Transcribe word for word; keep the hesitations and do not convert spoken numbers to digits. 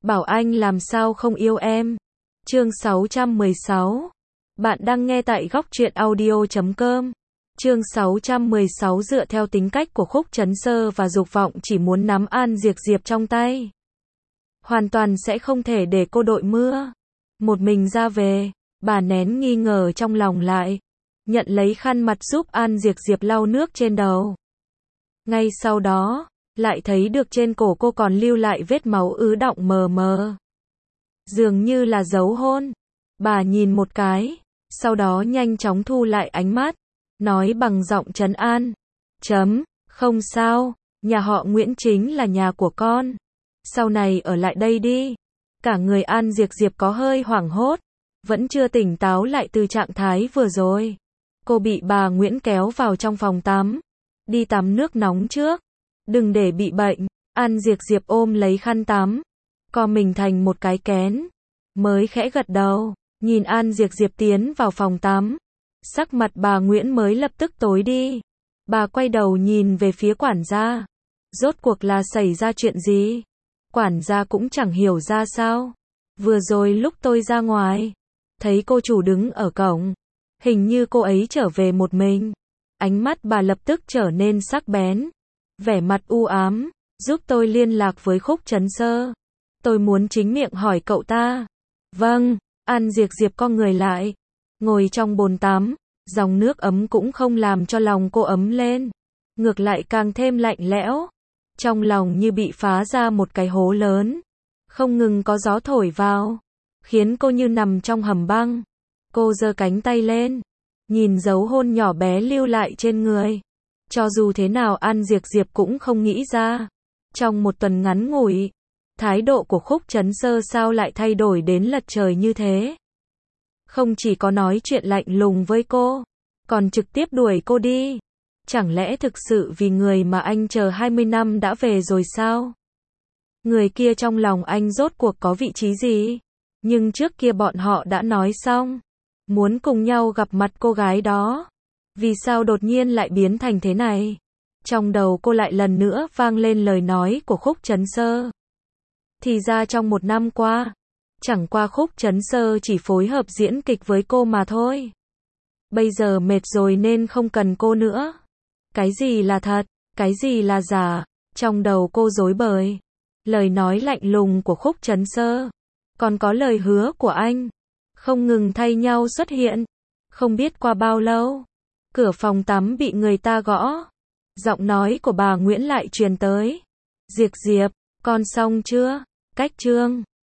bảo anh làm sao không yêu em. Chương sáu trăm mười sáu. Bạn đang nghe tại góc truyện audio chấm com. Chương sáu trăm mười sáu dựa theo tính cách của Khúc Trấn Sơ và dục vọng chỉ muốn nắm An Diệp Diệp trong tay. Hoàn toàn sẽ không thể để cô đội mưa. Một mình ra về, bà nén nghi ngờ trong lòng lại. Nhận lấy khăn mặt giúp An Diệp Diệp lau nước trên đầu. Ngay sau đó, lại thấy được trên cổ cô còn lưu lại vết máu ứ đọng mờ mờ. Dường như là dấu hôn. Bà nhìn một cái, sau đó nhanh chóng thu lại ánh mắt, nói bằng giọng trấn an. Chấm, không sao, nhà họ Nguyễn chính là nhà của con. Sau này ở lại đây đi. Cả người An Diệp Diệp có hơi hoảng hốt, vẫn chưa tỉnh táo lại từ trạng thái vừa rồi. Cô bị bà Nguyễn kéo vào trong phòng tắm. Đi tắm nước nóng trước. Đừng để bị bệnh. An Diệp Diệp ôm lấy khăn tắm, co mình thành một cái kén, mới khẽ gật đầu, nhìn An Diệp Diệp tiến vào phòng tắm. Sắc mặt bà Nguyễn mới lập tức tối đi. Bà quay đầu nhìn về phía quản gia. Rốt cuộc là xảy ra chuyện gì? Quản gia cũng chẳng hiểu ra sao. Vừa rồi lúc tôi ra ngoài, thấy cô chủ đứng ở cổng. Hình như cô ấy trở về một mình. Ánh mắt bà lập tức trở nên sắc bén. Vẻ mặt u ám. Giúp tôi liên lạc với Khúc Trấn Sơ. Tôi muốn chính miệng hỏi cậu ta. Vâng. An Diệp Diệp co người lại, ngồi trong bồn tắm. Dòng nước ấm cũng không làm cho lòng cô ấm lên, ngược lại càng thêm lạnh lẽo. Trong lòng như bị phá ra một cái hố lớn, không ngừng có gió thổi vào, khiến cô như nằm trong hầm băng. Cô giơ cánh tay lên, nhìn dấu hôn nhỏ bé lưu lại trên người. Cho dù thế nào An Diệp Diệp cũng không nghĩ ra, trong một tuần ngắn ngủi, thái độ của Khúc Trấn Sơ sao lại thay đổi đến lật trời như thế. Không chỉ có nói chuyện lạnh lùng với cô, còn trực tiếp đuổi cô đi. Chẳng lẽ thực sự vì người mà anh chờ hai mươi năm đã về rồi sao? Người kia trong lòng anh rốt cuộc có vị trí gì? Nhưng trước kia bọn họ đã nói xong, muốn cùng nhau gặp mặt cô gái đó. Vì sao đột nhiên lại biến thành thế này? Trong đầu cô lại lần nữa vang lên lời nói của Khúc Trấn Sơ. Thì ra trong một năm qua, chẳng qua Khúc Trấn Sơ chỉ phối hợp diễn kịch với cô mà thôi. Bây giờ mệt rồi nên không cần cô nữa. Cái gì là thật, cái gì là giả, trong đầu cô rối bời. Lời nói lạnh lùng của Khúc Trấn Sơ, còn có lời hứa của anh, không ngừng thay nhau xuất hiện. Không biết qua bao lâu, cửa phòng tắm bị người ta gõ. Giọng nói của bà Nguyễn lại truyền tới. Diệp Diệp, con xong chưa? Cách chương